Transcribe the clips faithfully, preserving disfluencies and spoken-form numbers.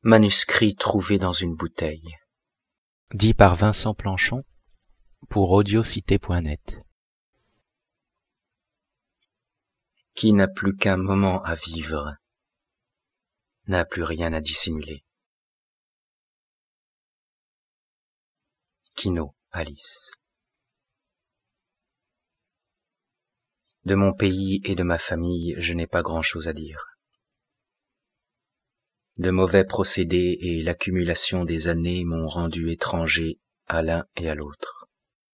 Manuscrit trouvé dans une bouteille. Dit par Vincent Planchon pour audiocité point net. Qui n'a plus qu'un moment à vivre, n'a plus rien à dissimuler. Quinault, Alice. De mon pays et de ma famille, je n'ai pas grand-chose à dire. De mauvais procédés et l'accumulation des années m'ont rendu étranger à l'un et à l'autre.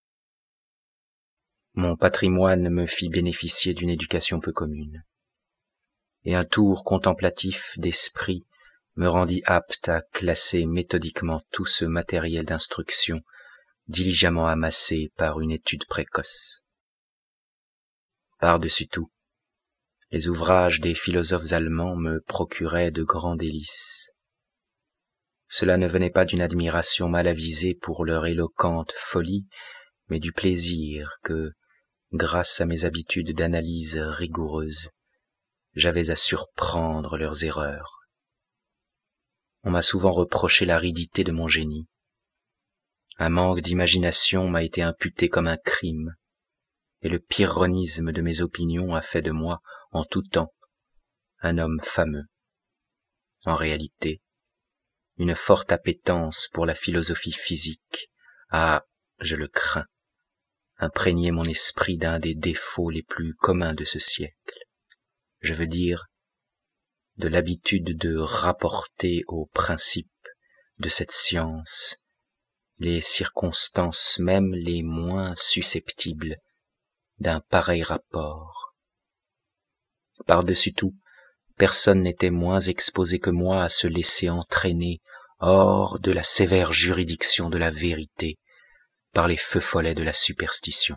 Mon patrimoine me fit bénéficier d'une éducation peu commune, et un tour contemplatif d'esprit me rendit apte à classer méthodiquement tout ce matériel d'instruction diligemment amassé par une étude précoce. Par-dessus tout, les ouvrages des philosophes allemands me procuraient de grands délices. Cela ne venait pas d'une admiration mal avisée pour leur éloquente folie, mais du plaisir que, grâce à mes habitudes d'analyse rigoureuses, j'avais à surprendre leurs erreurs. On m'a souvent reproché l'aridité de mon génie. Un manque d'imagination m'a été imputé comme un crime, et le pyrrhonisme de mes opinions a fait de moi, en tout temps, un homme fameux. En réalité, une forte appétence pour la philosophie physique a, je le crains, imprégné mon esprit d'un des défauts les plus communs de ce siècle. Je veux dire, de l'habitude de rapporter aux principes de cette science les circonstances même les moins susceptibles d'un pareil rapport. Par-dessus tout, personne n'était moins exposé que moi à se laisser entraîner hors de la sévère juridiction de la vérité par les feux follets de la superstition.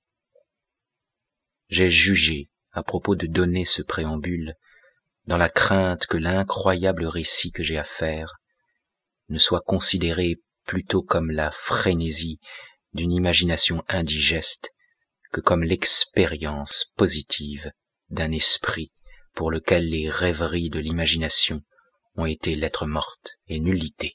J'ai jugé à propos de donner ce préambule dans la crainte que l'incroyable récit que j'ai à faire ne soit considéré plutôt comme la frénésie d'une imagination indigeste que comme l'expérience positive d'un esprit pour lequel les rêveries de l'imagination ont été lettres mortes et nullités.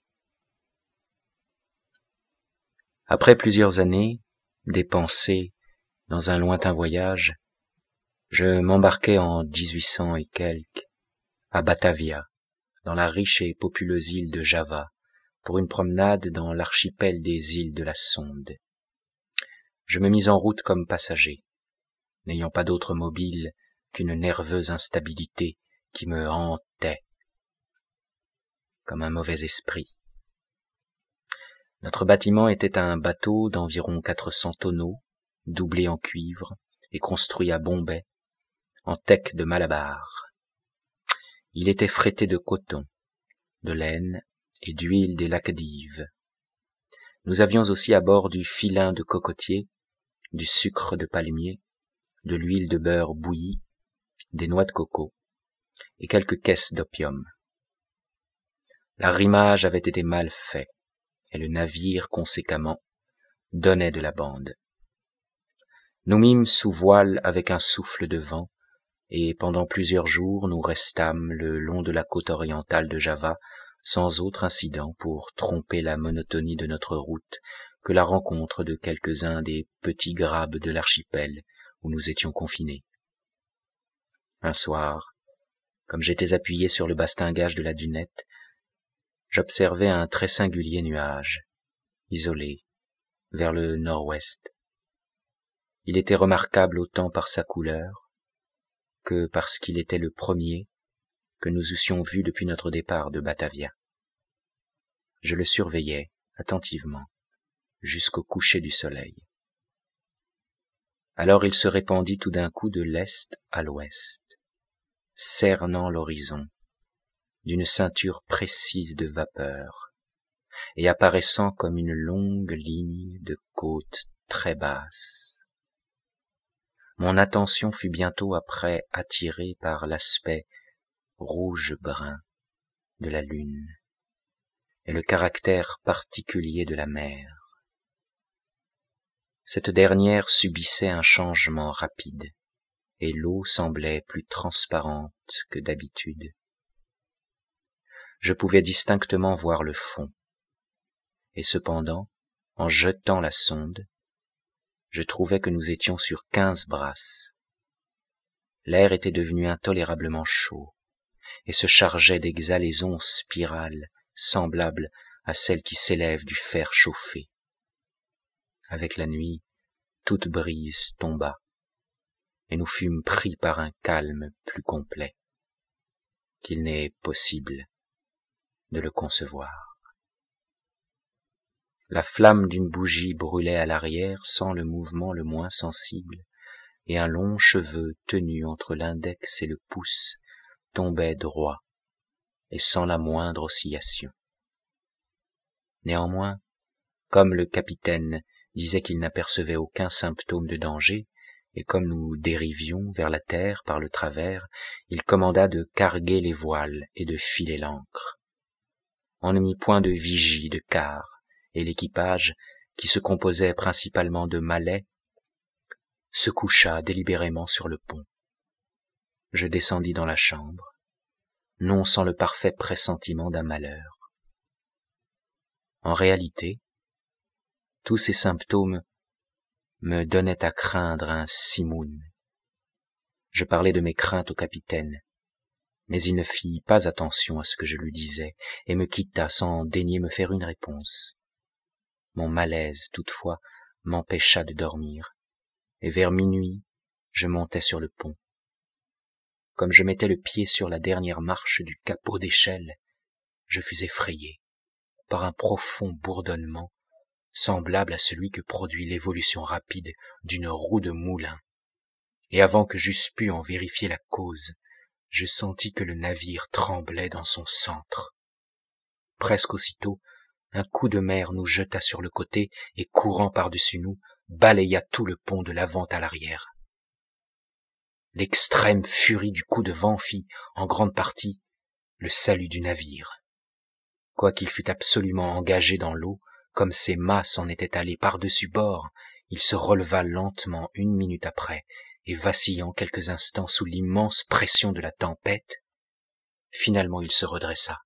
Après plusieurs années dépensées dans un lointain voyage, je m'embarquai en dix-huit cents et quelques à Batavia, dans la riche et populeuse île de Java, pour une promenade dans l'archipel des îles de la Sonde. Je me mis en route comme passager, n'ayant pas d'autre mobile qu'une nerveuse instabilité qui me hantait comme un mauvais esprit. Notre bâtiment était un bateau d'environ quatre cents tonneaux, doublé en cuivre et construit à Bombay, en teck de Malabar. Il était frété de coton, de laine et d'huile des Lacadives. Nous avions aussi à bord du filin de cocotier, du sucre de palmier, de l'huile de beurre bouillie, des noix de coco et quelques caisses d'opium. L'arrimage avait été mal fait et le navire, conséquemment, donnait de la bande. Nous mîmes sous voile avec un souffle de vent et pendant plusieurs jours nous restâmes le long de la côte orientale de Java sans autre incident pour tromper la monotonie de notre route que la rencontre de quelques-uns des petits grabes de l'archipel où nous étions confinés. Un soir, comme j'étais appuyé sur le bastingage de la dunette, j'observai un très singulier nuage, isolé, vers le nord-ouest. Il était remarquable autant par sa couleur que parce qu'il était le premier que nous eussions vu depuis notre départ de Batavia. Je le surveillais attentivement jusqu'au coucher du soleil. Alors il se répandit tout d'un coup de l'est à l'ouest, cernant l'horizon d'une ceinture précise de vapeur et apparaissant comme une longue ligne de côtes très basses. Mon attention fut bientôt après attirée par l'aspect rouge-brun de la lune et le caractère particulier de la mer. Cette dernière subissait un changement rapide, et l'eau semblait plus transparente que d'habitude. je pouvais distinctement voir le fond. Et cependant, en jetant la sonde, je trouvais que nous étions sur quinze brasses. L'air était devenu intolérablement chaud et se chargeait d'exhalaisons spirales semblables à celles qui s'élèvent du fer chauffé. Avec la nuit, toute brise tomba et nous fûmes pris par un calme plus complet qu'il n'est possible de le concevoir. La flamme d'une bougie brûlait à l'arrière sans le mouvement le moins sensible, et un long cheveu tenu entre l'index et le pouce tombait droit et sans la moindre oscillation. Néanmoins, comme le capitaine disait qu'il n'apercevait aucun symptôme de danger, et comme nous dérivions vers la terre par le travers, il commanda de carguer les voiles et de filer l'ancre. On ne mit point de vigie de quart, et l'équipage, qui se composait principalement de Malais, se coucha délibérément sur le pont. Je descendis dans la chambre, non sans le parfait pressentiment d'un malheur. En réalité, tous ces symptômes me donnaient à craindre un simoun. Je parlai de mes craintes au capitaine, mais il ne fit pas attention à ce que je lui disais, et me quitta sans daigner me faire une réponse. Mon malaise, toutefois, m'empêcha de dormir, et vers minuit, je montai sur le pont. Comme je mettais le pied sur la dernière marche du capot d'échelle, je fus effrayé par un profond bourdonnement, semblable à celui que produit l'évolution rapide d'une roue de moulin. Et avant que j'eusse pu en vérifier la cause, je sentis que le navire tremblait dans son centre. Presque aussitôt, un coup de mer nous jeta sur le côté et, courant par-dessus nous, balaya tout le pont de l'avant à l'arrière. L'extrême furie du coup de vent fit, en grande partie, le salut du navire. Quoiqu'il fût absolument engagé dans l'eau, comme ses mâts s'en étaient allés par-dessus bord, il se releva lentement une minute après, et vacillant quelques instants sous l'immense pression de la tempête, finalement il se redressa.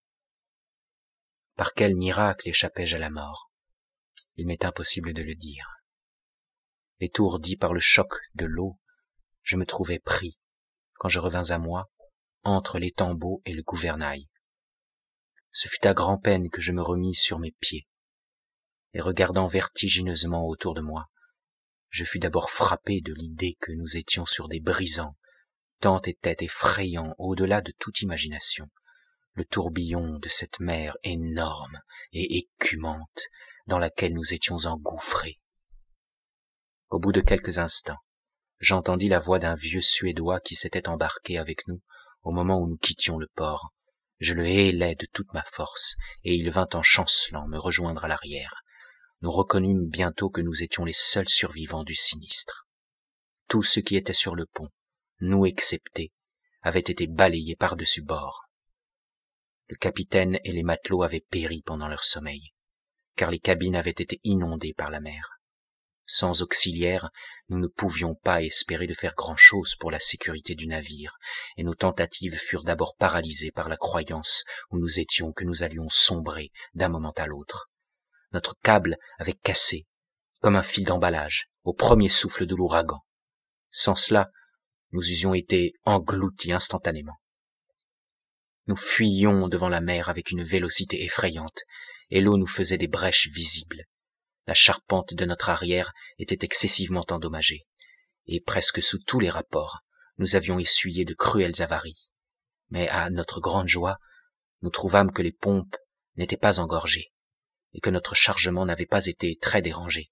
Par quel miracle échappai-je à la mort? Il m'est impossible de le dire. Étourdi par le choc de l'eau, je me trouvais pris, quand je revins à moi, entre l'étambot et le gouvernail. Ce fut à grand-peine que je me remis sur mes pieds, et regardant vertigineusement autour de moi, je fus d'abord frappé de l'idée que nous étions sur des brisants, tant était effrayant au-delà de toute imagination le tourbillon de cette mer énorme et écumante dans laquelle nous étions engouffrés. Au bout de quelques instants, j'entendis la voix d'un vieux Suédois qui s'était embarqué avec nous au moment où nous quittions le port. Je le hélai de toute ma force, et il vint en chancelant me rejoindre à l'arrière. Nous reconnûmes bientôt que nous étions les seuls survivants du sinistre. Tous ceux qui étaient sur le pont, nous exceptés, avaient été balayés par-dessus bord. Le capitaine et les matelots avaient péri pendant leur sommeil, car les cabines avaient été inondées par la mer. Sans auxiliaires, nous ne pouvions pas espérer de faire grand-chose pour la sécurité du navire, et nos tentatives furent d'abord paralysées par la croyance où nous étions que nous allions sombrer d'un moment à l'autre. Notre câble avait cassé, comme un fil d'emballage, au premier souffle de l'ouragan. Sans cela, nous eussions été engloutis instantanément. Nous fuyions devant la mer avec une vélocité effrayante, et l'eau nous faisait des brèches visibles. La charpente de notre arrière était excessivement endommagée, et presque sous tous les rapports, nous avions essuyé de cruelles avaries. Mais à notre grande joie, nous trouvâmes que les pompes n'étaient pas engorgées, et que notre chargement n'avait pas été très dérangé.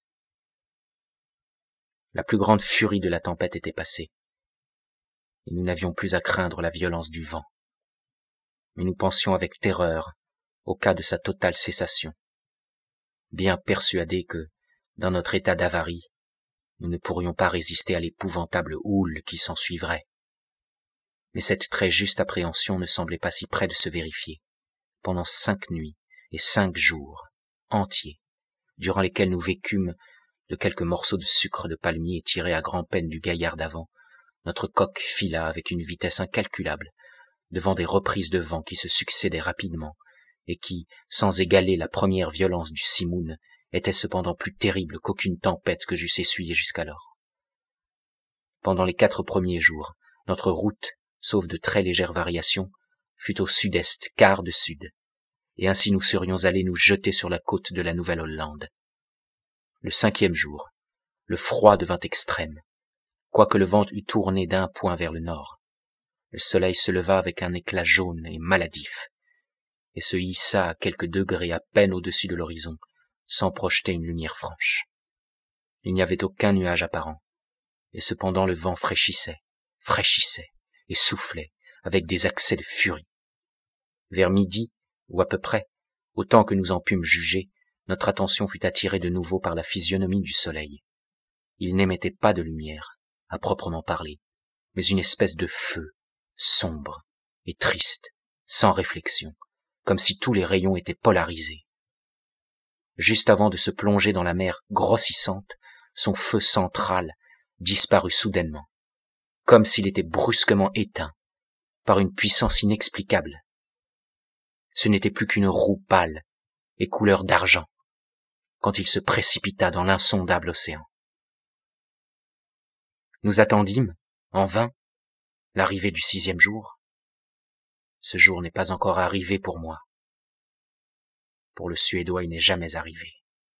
La plus grande furie de la tempête était passée, et nous n'avions plus à craindre la violence du vent. Mais nous pensions avec terreur au cas de sa totale cessation, bien persuadés que, dans notre état d'avarie, nous ne pourrions pas résister à l'épouvantable houle qui s'ensuivrait. Mais cette très juste appréhension ne semblait pas si près de se vérifier. Pendant cinq nuits et cinq jours entiers, durant lesquels nous vécûmes de quelques morceaux de sucre de palmier tirés à grand-peine du gaillard d'avant, notre coque fila avec une vitesse incalculable, devant des reprises de vent qui se succédaient rapidement, et qui, sans égaler la première violence du simoun, étaient cependant plus terribles qu'aucune tempête que j'eusse essuyée jusqu'alors. Pendant les quatre premiers jours, notre route, sauf de très légères variations, fut au sud-est, quart de sud, et ainsi nous serions allés nous jeter sur la côte de la Nouvelle-Hollande. Le cinquième jour, le froid devint extrême, quoique le vent eût tourné d'un point vers le nord. Le soleil se leva avec un éclat jaune et maladif, et se hissa à quelques degrés à peine au-dessus de l'horizon, sans projeter une lumière franche. Il n'y avait aucun nuage apparent, et cependant le vent fraîchissait, fraîchissait, et soufflait, avec des accès de furie. Vers midi, ou à peu près, autant que nous en pûmes juger, notre attention fut attirée de nouveau par la physionomie du soleil. Il n'émettait pas de lumière, à proprement parler, mais une espèce de feu, sombre et triste, sans réflexion, comme si tous les rayons étaient polarisés. Juste avant de se plonger dans la mer grossissante, son feu central disparut soudainement, comme s'il était brusquement éteint par une puissance inexplicable. Ce n'était plus qu'une roue pâle et couleur d'argent quand il se précipita dans l'insondable océan. Nous attendîmes, en vain, l'arrivée du sixième jour. Ce jour n'est pas encore arrivé pour moi. Pour le Suédois, il n'est jamais arrivé.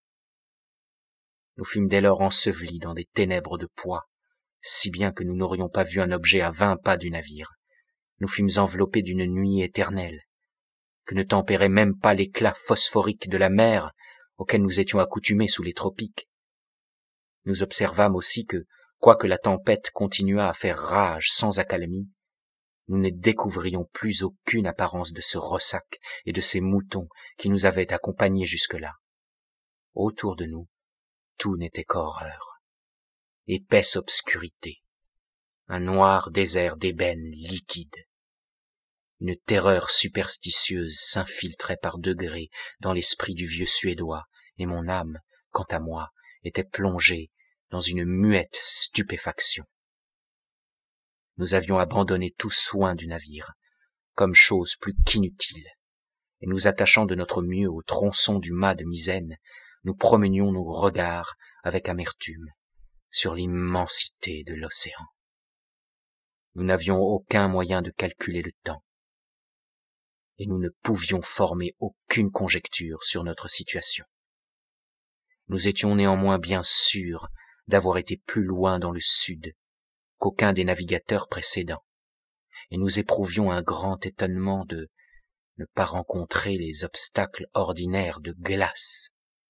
Nous fûmes dès lors ensevelis dans des ténèbres de poids, si bien que nous n'aurions pas vu un objet à vingt pas du navire. Nous fûmes enveloppés d'une nuit éternelle, que ne tempérait même pas l'éclat phosphorique de la mer auquel nous étions accoutumés sous les tropiques. Nous observâmes aussi que, quoique la tempête continuât à faire rage sans accalmie, nous ne découvrions plus aucune apparence de ce ressac et de ces moutons qui nous avaient accompagnés jusque-là. Autour de nous, tout n'était qu'horreur, épaisse obscurité, un noir désert d'ébène liquide. Une terreur superstitieuse s'infiltrait par degrés dans l'esprit du vieux Suédois, et mon âme, quant à moi, était plongée dans une muette stupéfaction. Nous avions abandonné tout soin du navire, comme chose plus qu'inutile, et nous attachant de notre mieux au tronçon du mât de misaine, nous promenions nos regards avec amertume sur l'immensité de l'océan. Nous n'avions aucun moyen de calculer le temps, et nous ne pouvions former aucune conjecture sur notre situation. Nous étions néanmoins bien sûrs d'avoir été plus loin dans le sud qu'aucun des navigateurs précédents, et nous éprouvions un grand étonnement de ne pas rencontrer les obstacles ordinaires de glace.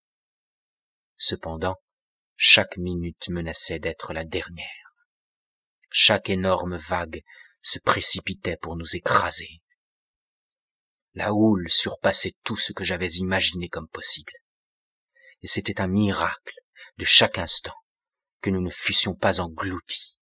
Cependant, chaque minute menaçait d'être la dernière. Chaque énorme vague se précipitait pour nous écraser. La houle surpassait tout ce que j'avais imaginé comme possible, et c'était un miracle de chaque instant que nous ne fussions pas engloutis.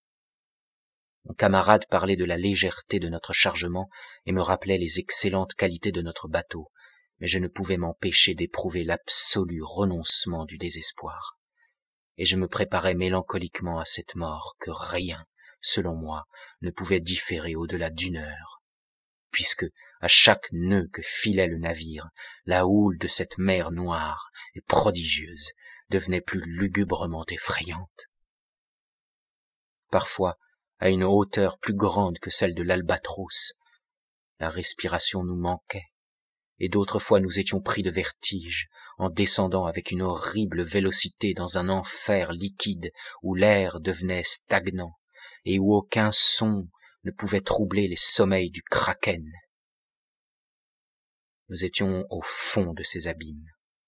Mon camarade parlait de la légèreté de notre chargement et me rappelait les excellentes qualités de notre bateau, mais je ne pouvais m'empêcher d'éprouver l'absolu renoncement du désespoir, et je me préparais mélancoliquement à cette mort que rien, selon moi, ne pouvait différer au-delà d'une heure, puisque, à chaque nœud que filait le navire, la houle de cette mer noire et prodigieuse devenait plus lugubrement effrayante. Parfois, à une hauteur plus grande que celle de l'Albatros, la respiration nous manquait, et d'autres fois nous étions pris de vertige en descendant avec une horrible vélocité dans un enfer liquide où l'air devenait stagnant et où aucun son ne pouvait troubler les sommeils du kraken. Nous étions au fond de ces abîmes,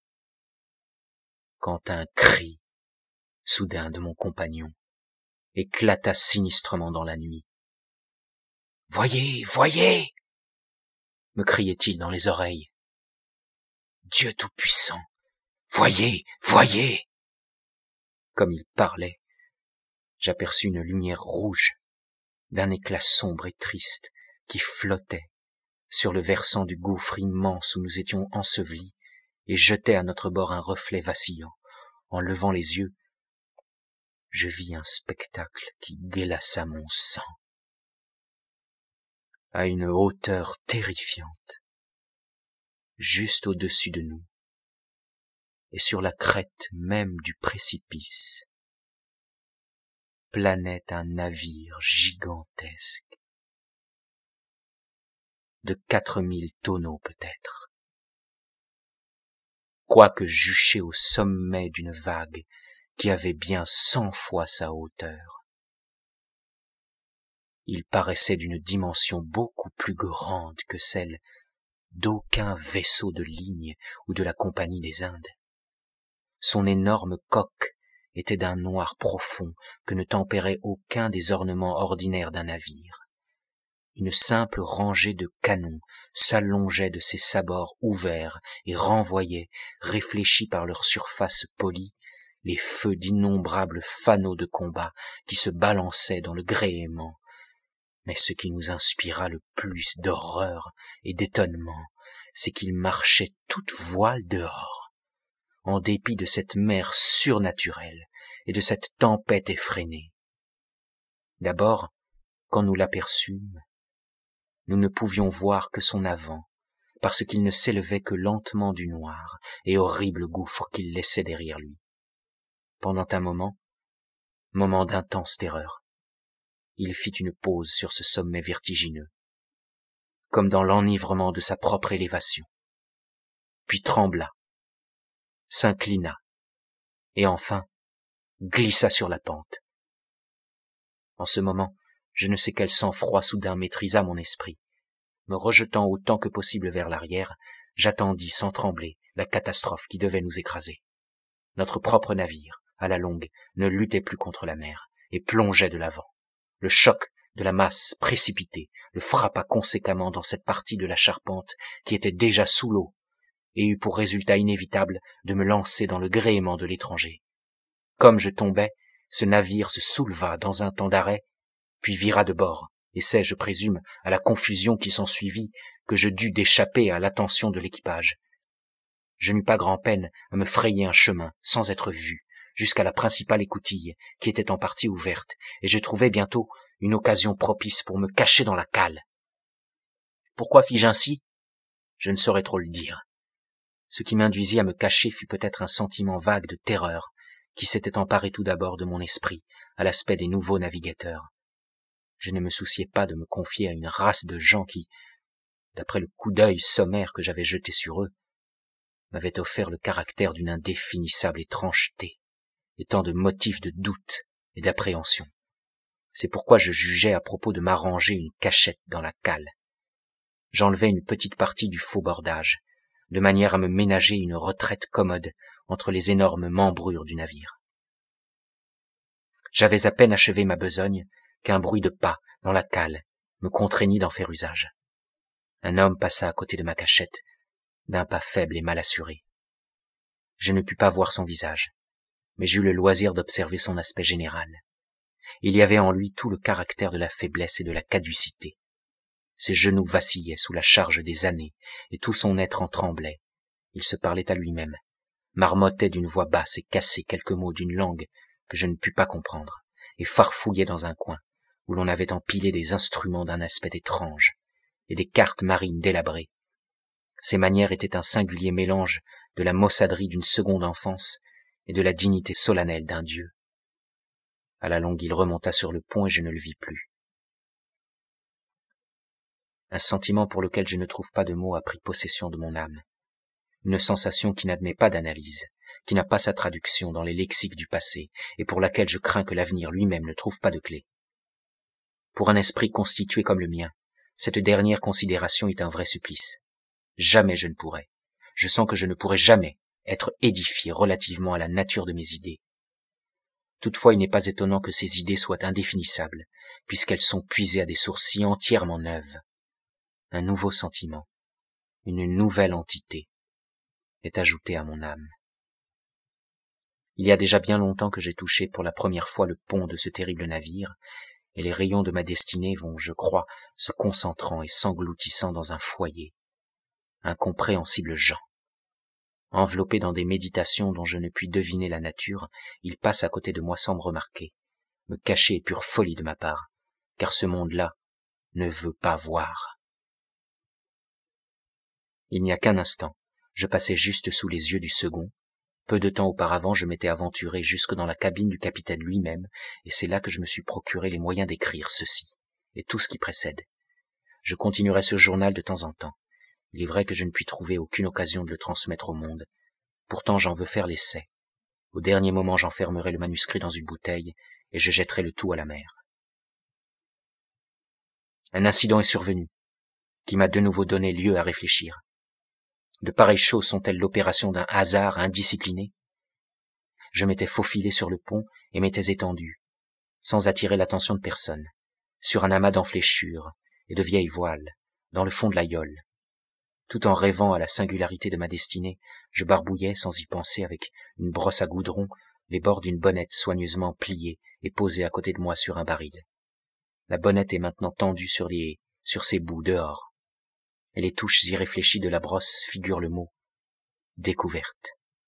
quand un cri soudain de mon compagnon éclata sinistrement dans la nuit. « Voyez, voyez !» me criait-il dans les oreilles. « Dieu Tout-Puissant, voyez, voyez !» Comme il parlait, j'aperçus une lumière rouge, d'un éclat sombre et triste, qui flottait sur le versant du gouffre immense où nous étions ensevelis, et jetait à notre bord un reflet vacillant. En levant les yeux, je vis un spectacle qui glaça mon sang. à une hauteur terrifiante, juste au-dessus de nous, et sur la crête même du précipice, planait un navire gigantesque, de quatre mille tonneaux peut-être, quoique juché au sommet d'une vague qui avait bien cent fois sa hauteur. Il paraissait d'une dimension beaucoup plus grande que celle d'aucun vaisseau de ligne ou de la Compagnie des Indes. Son énorme coque était d'un noir profond que ne tempérait aucun des ornements ordinaires d'un navire. Une simple rangée de canons s'allongeait de ses sabords ouverts et renvoyait, réfléchis par leur surface polie, les feux d'innombrables fanaux de combat qui se balançaient dans le gréement. Mais ce qui nous inspira le plus d'horreur et d'étonnement, c'est qu'il marchait toute voile dehors, en dépit de cette mer surnaturelle et de cette tempête effrénée. D'abord, quand nous l'aperçûmes, nous ne pouvions voir que son avant, parce qu'il ne s'élevait que lentement du noir et horrible gouffre qu'il laissait derrière lui. Pendant un moment, moment d'intense terreur, il fit une pause sur ce sommet vertigineux, comme dans l'enivrement de sa propre élévation, puis trembla, s'inclina, et enfin glissa sur la pente. En ce moment, je ne sais quel sang-froid soudain maîtrisa mon esprit. Me rejetant autant que possible vers l'arrière, j'attendis sans trembler la catastrophe qui devait nous écraser. Notre propre navire, à la longue, ne luttait plus contre la mer, et plongeait de l'avant. Le choc de la masse précipitée le frappa conséquemment dans cette partie de la charpente qui était déjà sous l'eau, et eut pour résultat inévitable de me lancer dans le gréement de l'étranger. Comme je tombais, ce navire se souleva dans un temps d'arrêt, puis vira de bord, et c'est, je présume, à la confusion qui s'ensuivit que je dus d'échapper à l'attention de l'équipage. Je n'eus pas grand-peine à me frayer un chemin, sans être vu, jusqu'à la principale écoutille, qui était en partie ouverte, et je trouvai bientôt une occasion propice pour me cacher dans la cale. Pourquoi fis-je ainsi? Je ne saurais trop le dire. Ce qui m'induisit à me cacher fut peut-être un sentiment vague de terreur, qui s'était emparé tout d'abord de mon esprit, à l'aspect des nouveaux navigateurs. Je ne me souciais pas de me confier à une race de gens qui, d'après le coup d'œil sommaire que j'avais jeté sur eux, m'avaient offert le caractère d'une indéfinissable étrangeté, et tant de motifs de doute et d'appréhension. C'est pourquoi je jugeais à propos de m'arranger une cachette dans la cale. J'enlevai une petite partie du faux bordage, de manière à me ménager une retraite commode entre les énormes membrures du navire. J'avais à peine achevé ma besogne qu'un bruit de pas dans la cale me contraignit d'en faire usage. Un homme passa à côté de ma cachette, d'un pas faible et mal assuré. Je ne pus pas voir son visage, mais j'eus le loisir d'observer son aspect général. Il y avait en lui tout le caractère de la faiblesse et de la caducité. Ses genoux vacillaient sous la charge des années, et tout son être en tremblait. Il se parlait à lui-même, marmottait d'une voix basse et cassait quelques mots d'une langue que je ne pus pas comprendre, et farfouillait dans un coin, où l'on avait empilé des instruments d'un aspect étrange, et des cartes marines délabrées. Ses manières étaient un singulier mélange de la maussaderie d'une seconde enfance et de la dignité solennelle d'un dieu. À la longue, il remonta sur le pont et je ne le vis plus. Un sentiment pour lequel je ne trouve pas de mots a pris possession de mon âme. Une sensation qui n'admet pas d'analyse, qui n'a pas sa traduction dans les lexiques du passé, et pour laquelle je crains que l'avenir lui-même ne trouve pas de clé. Pour un esprit constitué comme le mien, cette dernière considération est un vrai supplice. Jamais je ne pourrai, je sens que je ne pourrai jamais être édifié relativement à la nature de mes idées. Toutefois, il n'est pas étonnant que ces idées soient indéfinissables, puisqu'elles sont puisées à des sources si entièrement neuves. Un nouveau sentiment, une nouvelle entité, est ajouté à mon âme. Il y a déjà bien longtemps que j'ai touché pour la première fois le pont de ce terrible navire, et les rayons de ma destinée vont, je crois, se concentrant et s'engloutissant dans un foyer, incompréhensible Jean. Enveloppé dans des méditations dont je ne puis deviner la nature, il passe à côté de moi sans me remarquer, me cacher est pure folie de ma part, car ce monde-là ne veut pas voir. Il n'y a qu'un instant, je passais juste sous les yeux du second. Peu de temps auparavant, je m'étais aventuré jusque dans la cabine du capitaine lui-même, et c'est là que je me suis procuré les moyens d'écrire ceci, et tout ce qui précède. Je continuerai ce journal de temps en temps. Il est vrai que je ne puis trouver aucune occasion de le transmettre au monde. Pourtant, j'en veux faire l'essai. Au dernier moment, j'enfermerai le manuscrit dans une bouteille, et je jetterai le tout à la mer. Un incident est survenu, qui m'a de nouveau donné lieu à réfléchir. De pareilles choses sont-elles l'opération d'un hasard indiscipliné? Je m'étais faufilé sur le pont et m'étais étendu, sans attirer l'attention de personne, sur un amas d'enfléchures et de vieilles voiles, dans le fond de la Yole. Tout en rêvant à la singularité de ma destinée, je barbouillais sans y penser avec une brosse à goudron les bords d'une bonnette soigneusement pliée et posée à côté de moi sur un baril. La bonnette est maintenant tendue sur les, sur ses bouts dehors. Et les touches irréfléchies de la brosse figurent le mot « découverte ».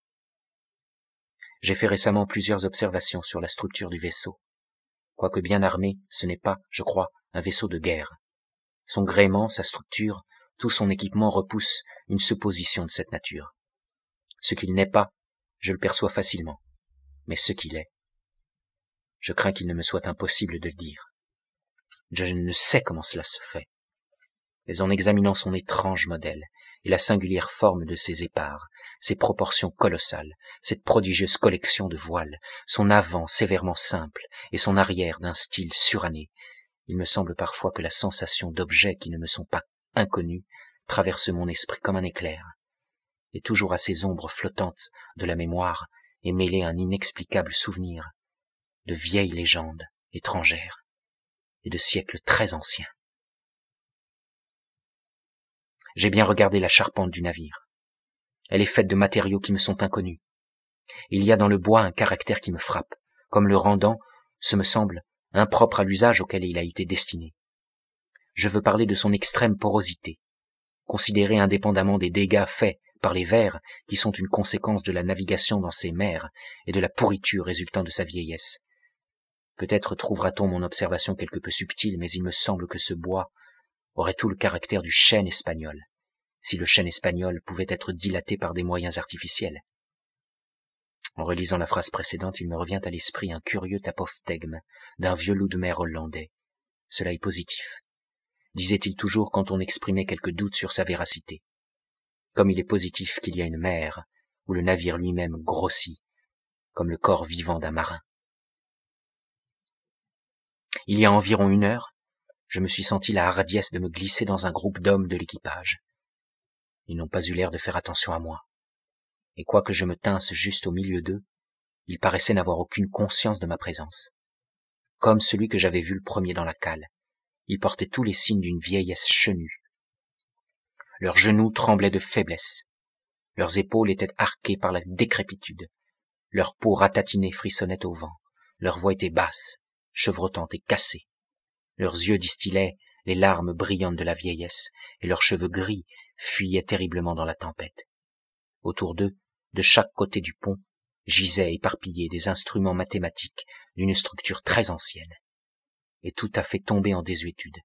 J'ai fait récemment plusieurs observations sur la structure du vaisseau. Quoique bien armé, ce n'est pas, je crois, un vaisseau de guerre. Son gréement, sa structure, tout son équipement repousse une supposition de cette nature. Ce qu'il n'est pas, je le perçois facilement, mais ce qu'il est, je crains qu'il ne me soit impossible de le dire. Je ne sais comment cela se fait. Mais en examinant son étrange modèle et la singulière forme de ses épares, ses proportions colossales, cette prodigieuse collection de voiles, son avant sévèrement simple et son arrière d'un style suranné, il me semble parfois que la sensation d'objets qui ne me sont pas inconnus traverse mon esprit comme un éclair, et toujours à ces ombres flottantes de la mémoire est mêlé un inexplicable souvenir de vieilles légendes étrangères et de siècles très anciens. J'ai bien regardé la charpente du navire. Elle est faite de matériaux qui me sont inconnus. Il y a dans le bois un caractère qui me frappe, comme le rendant, ce me semble, impropre à l'usage auquel il a été destiné. Je veux parler de son extrême porosité, considérée indépendamment des dégâts faits par les vers qui sont une conséquence de la navigation dans ces mers et de la pourriture résultant de sa vieillesse. Peut-être trouvera-t-on mon observation quelque peu subtile, mais il me semble que ce bois aurait tout le caractère du chêne espagnol, si le chêne espagnol pouvait être dilaté par des moyens artificiels. En relisant la phrase précédente, il me revient à l'esprit un curieux tapophthegme d'un vieux loup de mer hollandais. Cela est positif, disait-il toujours quand on exprimait quelque doute sur sa véracité. Comme il est positif qu'il y a une mer où le navire lui-même grossit, comme le corps vivant d'un marin. Il y a environ une heure, je me suis senti la hardiesse de me glisser dans un groupe d'hommes de l'équipage. Ils n'ont pas eu l'air de faire attention à moi. Et quoique je me tinsse juste au milieu d'eux, ils paraissaient n'avoir aucune conscience de ma présence. Comme celui que j'avais vu le premier dans la cale, ils portaient tous les signes d'une vieillesse chenue. Leurs genoux tremblaient de faiblesse. Leurs épaules étaient arquées par la décrépitude. Leur peau ratatinée frissonnait au vent. Leur voix était basse, chevrotante et cassée. Leurs yeux distillaient les larmes brillantes de la vieillesse, et leurs cheveux gris fuyaient terriblement dans la tempête. Autour d'eux, de chaque côté du pont, gisaient éparpillés des instruments mathématiques d'une structure très ancienne, et tout à fait tombés en désuétude.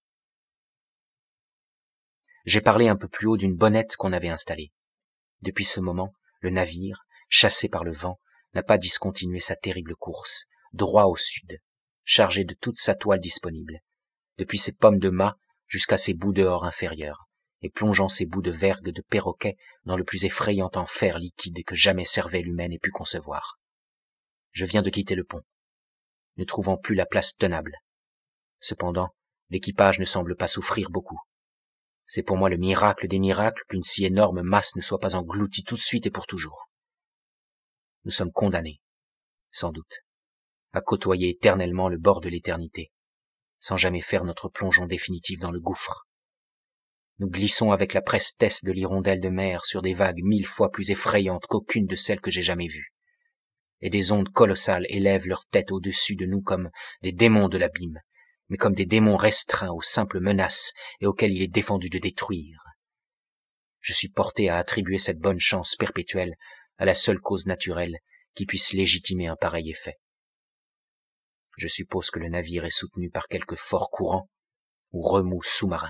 J'ai parlé un peu plus haut d'une bonnette qu'on avait installée. Depuis ce moment, le navire, chassé par le vent, n'a pas discontinué sa terrible course, droit au sud, chargé de toute sa toile disponible, depuis ses pommes de mât jusqu'à ses bouts dehors inférieurs, et plongeant ses bouts de vergue de perroquet dans le plus effrayant enfer liquide que jamais cervelle humaine ait pu concevoir. Je viens de quitter le pont, ne trouvant plus la place tenable. Cependant, l'équipage ne semble pas souffrir beaucoup. C'est pour moi le miracle des miracles qu'une si énorme masse ne soit pas engloutie tout de suite et pour toujours. Nous sommes condamnés, sans doute, à côtoyer éternellement le bord de l'éternité, sans jamais faire notre plongeon définitif dans le gouffre. Nous glissons avec la prestesse de l'hirondelle de mer sur des vagues mille fois plus effrayantes qu'aucune de celles que j'ai jamais vues, et des ondes colossales élèvent leur tête au-dessus de nous comme des démons de l'abîme, mais comme des démons restreints aux simples menaces et auxquels il est défendu de détruire. Je suis porté à attribuer cette bonne chance perpétuelle à la seule cause naturelle qui puisse légitimer un pareil effet. Je suppose que le navire est soutenu par quelque fort courant, ou remous sous-marin.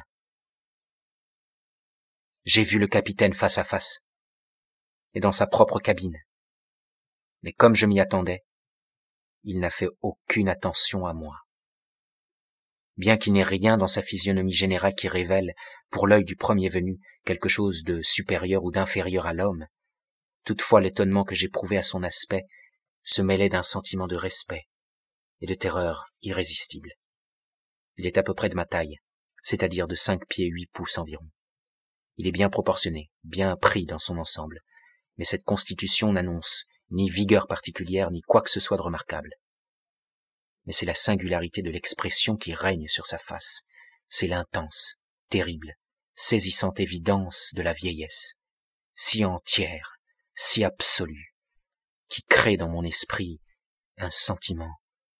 J'ai vu le capitaine face à face, et dans sa propre cabine. Mais comme je m'y attendais, il n'a fait aucune attention à moi. Bien qu'il n'ait rien dans sa physionomie générale qui révèle, pour l'œil du premier venu, quelque chose de supérieur ou d'inférieur à l'homme, toutefois l'étonnement que j'éprouvais à son aspect se mêlait d'un sentiment de respect et de terreur irrésistible. Il est à peu près de ma taille, c'est-à-dire de cinq pieds huit pouces environ. Il est bien proportionné, bien pris dans son ensemble, mais cette constitution n'annonce ni vigueur particulière, ni quoi que ce soit de remarquable. Mais c'est la singularité de l'expression qui règne sur sa face, c'est l'intense, terrible, saisissante évidence de la vieillesse, si entière, si absolue, qui crée dans mon esprit un sentiment,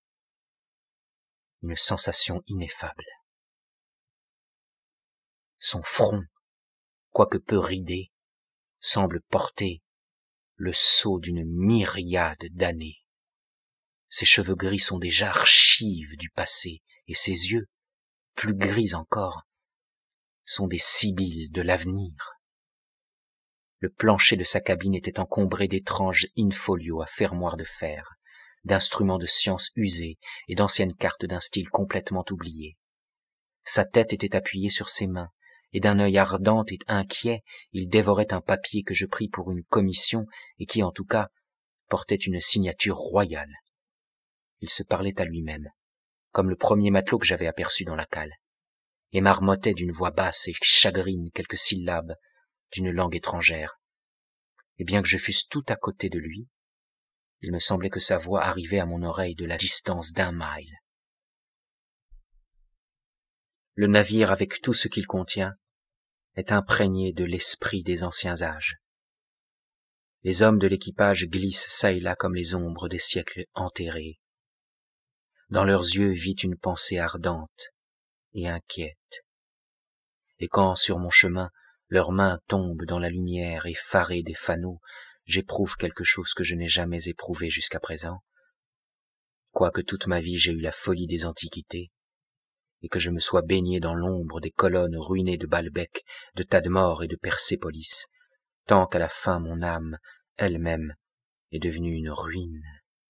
une sensation ineffable. Son front, quoique peu ridé, semble porter le sceau d'une myriade d'années. Ses cheveux gris sont déjà archives du passé, et ses yeux, plus gris encore, sont des sibylles de l'avenir. Le plancher de sa cabine était encombré d'étranges in-folio à fermoirs de fer, d'instruments de science usés et d'anciennes cartes d'un style complètement oublié. Sa tête était appuyée sur ses mains, et d'un œil ardent et inquiet, il dévorait un papier que je pris pour une commission et qui, en tout cas, portait une signature royale. Il se parlait à lui-même, comme le premier matelot que j'avais aperçu dans la cale, et marmottait d'une voix basse et chagrine quelques syllabes d'une langue étrangère. Et bien que je fusse tout à côté de lui, il me semblait que sa voix arrivait à mon oreille de la distance d'un mille. Le navire, avec tout ce qu'il contient, est imprégné de l'esprit des anciens âges. Les hommes de l'équipage glissent çà et là comme les ombres des siècles enterrés. Dans leurs yeux vit une pensée ardente et inquiète. Et quand, sur mon chemin, leurs mains tombent dans la lumière effarée des fanaux, j'éprouve quelque chose que je n'ai jamais éprouvé jusqu'à présent, quoique toute ma vie j'ai eu la folie des antiquités, et que je me sois baigné dans l'ombre des colonnes ruinées de Balbec, de Tadmor et de Persépolis, tant qu'à la fin mon âme, elle-même, est devenue une ruine.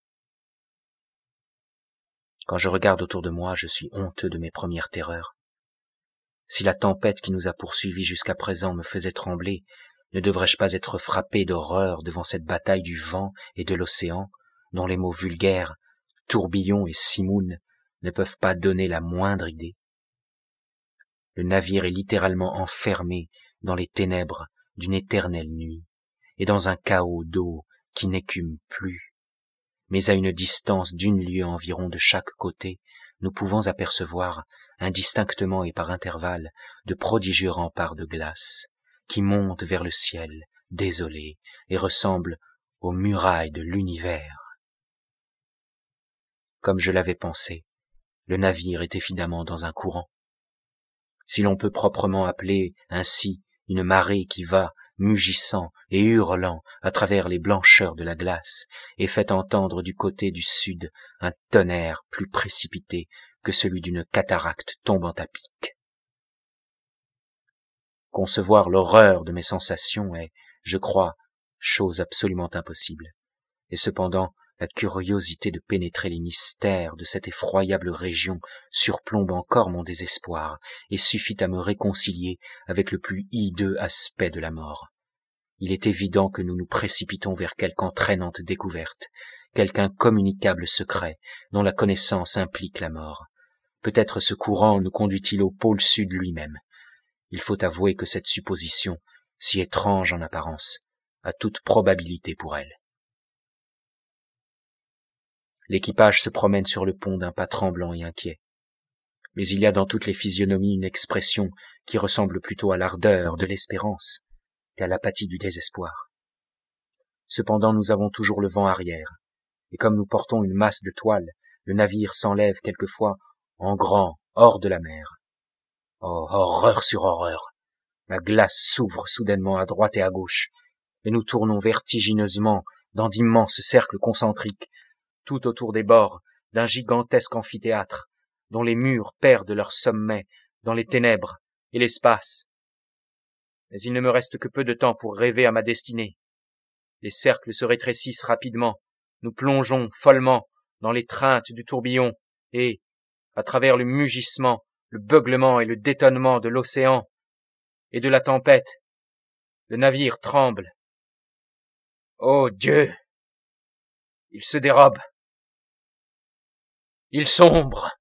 Quand je regarde autour de moi, je suis honteux de mes premières terreurs. Si la tempête qui nous a poursuivis jusqu'à présent me faisait trembler, ne devrais-je pas être frappé d'horreur devant cette bataille du vent et de l'océan, dont les mots vulgaires, tourbillon et simoun, ne peuvent pas donner la moindre idée? Le navire est littéralement enfermé dans les ténèbres d'une éternelle nuit, et dans un chaos d'eau qui n'écume plus. Mais à une distance d'une lieue environ de chaque côté, nous pouvons apercevoir, indistinctement et par intervalles, de prodigieux remparts de glace, qui montent vers le ciel, désolés, et ressemblent aux murailles de l'univers. Comme je l'avais pensé, le navire est évidemment dans un courant. Si l'on peut proprement appeler ainsi une marée qui va, mugissant et hurlant à travers les blancheurs de la glace, et fait entendre du côté du sud un tonnerre plus précipité que celui d'une cataracte tombant à pic. Concevoir l'horreur de mes sensations est, je crois, chose absolument impossible, et cependant la curiosité de pénétrer les mystères de cette effroyable région surplombe encore mon désespoir et suffit à me réconcilier avec le plus hideux aspect de la mort. Il est évident que nous nous précipitons vers quelque entraînante découverte, quelque incommunicable secret dont la connaissance implique la mort. Peut-être ce courant nous conduit-il au pôle sud lui-même. Il faut avouer que cette supposition, si étrange en apparence, a toute probabilité pour elle. L'équipage se promène sur le pont d'un pas tremblant et inquiet. Mais il y a dans toutes les physionomies une expression qui ressemble plutôt à l'ardeur de l'espérance qu'à l'apathie du désespoir. Cependant, nous avons toujours le vent arrière, et comme nous portons une masse de toile, le navire s'enlève quelquefois en grand, hors de la mer. Oh, horreur sur horreur! La glace s'ouvre soudainement à droite et à gauche, et nous tournons vertigineusement dans d'immenses cercles concentriques, tout autour des bords d'un gigantesque amphithéâtre, dont les murs perdent leur sommet dans les ténèbres et l'espace. Mais il ne me reste que peu de temps pour rêver à ma destinée. Les cercles se rétrécissent rapidement, nous plongeons follement dans l'étreinte du tourbillon et, à travers le mugissement, le beuglement et le détonnement de l'océan et de la tempête, le navire tremble. Oh Dieu! Il se dérobe. Il sombre.